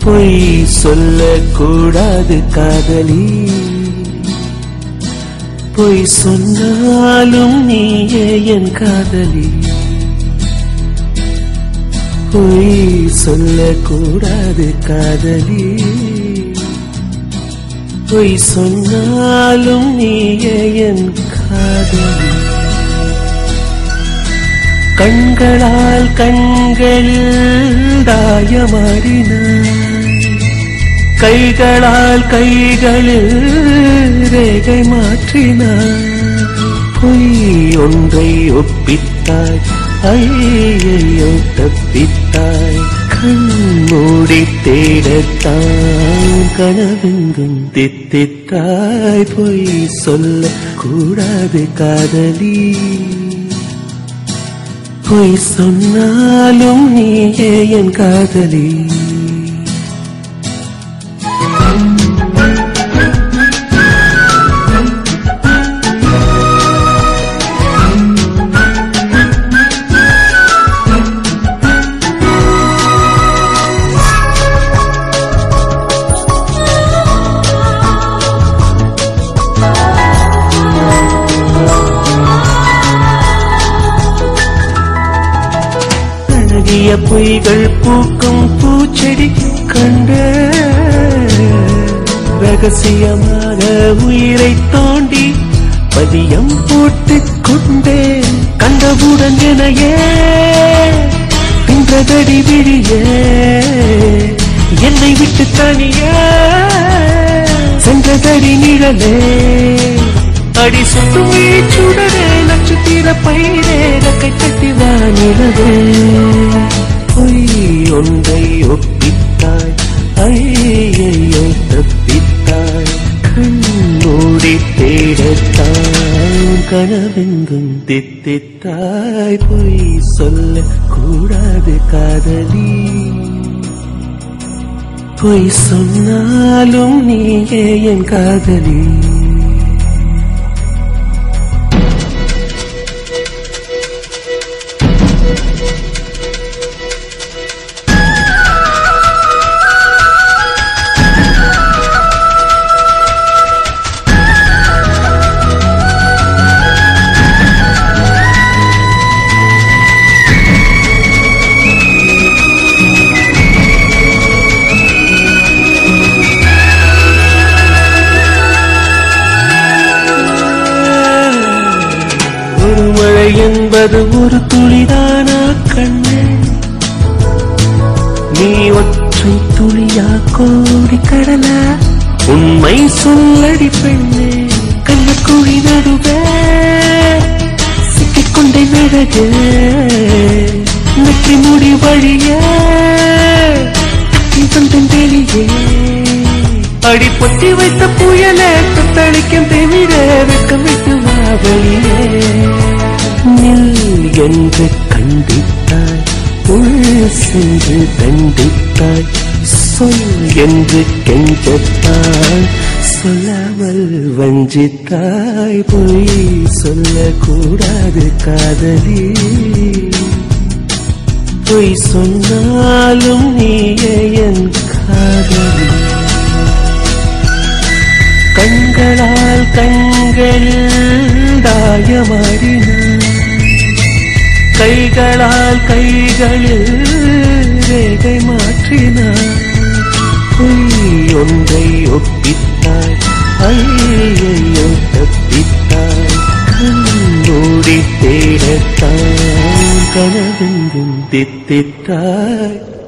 பொய் சொல்லக்கூடாது காதலி, பொய் சொன்னாலும் நீயே என் காதலி. பொய் சொல்லக்கூடாது காதலி, பொய் சொன்னாலும் நீயே என் காதலி. கண்களால் கண்களில் தாயமாடினாய், கைகளால் கைகளில் ரேகை மாற்றினாய். பொய் ஒன்றை ஒப்பித்தாய், ஐயையோ தப்பித்தாய். கண்மூடி தேடத்தான் கனவெங்கும் தித்தித்தாய். பொய் சொல்ல கூடாது காதலி, பொய் சொன்னாலும் நீயே என் காதலி. பொய்கள் பூக்கும் பூச்செடி கண்ட, ரகசியமாக உயிரை தோண்டி பதியம் போட்டுக் கொண்டேன். கண்டவுடன் எனையே தின்றதடி விழியே, என்னை விட்டு தனியே சென்றதடி நிழலே. அடி சுட்டும் சுடரே, நட்சத்திர பயிரே, ரக்கை கட்டி வானிலவே. பொய் ஒன்றை ஒப்பித்தாய், ஐயையோ தப்பித்தாய். கண்மூடி தேடத்தான் கனவெங்கும் தித்தித்தாய். பொய் சொல்ல கூடாது காதலி, பொய் சொன்னாலும் நீயே என் காதலி. என்பது ஒரு துளிதானா கண்ணே, நீ ஒற்றை துளியா கோடி கடலா? உண்மை சொல்லடி பெண்ணே, கண்ணக்குழி நடுவே சிக்கிக்கொண்டே நழகே. நெற்றி முடி வழியே தந்தன் வெளியே, அடி பொத்தி வைத்த புயலே தத்தளிக்கும் திமிர வெக்கம் விட்டு வாவலியே. நில் என்று கண்டித்தாய், உள் சென்று தண்டித்தாய். சொல் என்று கெஞ்சத்தாய், சொல்லாமல் வஞ்சித்தாய். பொய் சொல்லக்கூடாது காதலி, பொய் சொன்னாலும் நீயே என் காதலி. கண்களால் கண்களில் தாயமாடினாய், கைகளால் கைகளில் ரேகை மாற்றினாய். பொய் ஒன்றை ஒப்பித்தாய், ஐயையோ தப்பித்தாய். கண்மூடி தேடத்தான் கனவெங்கும் தித்தித்தாய்.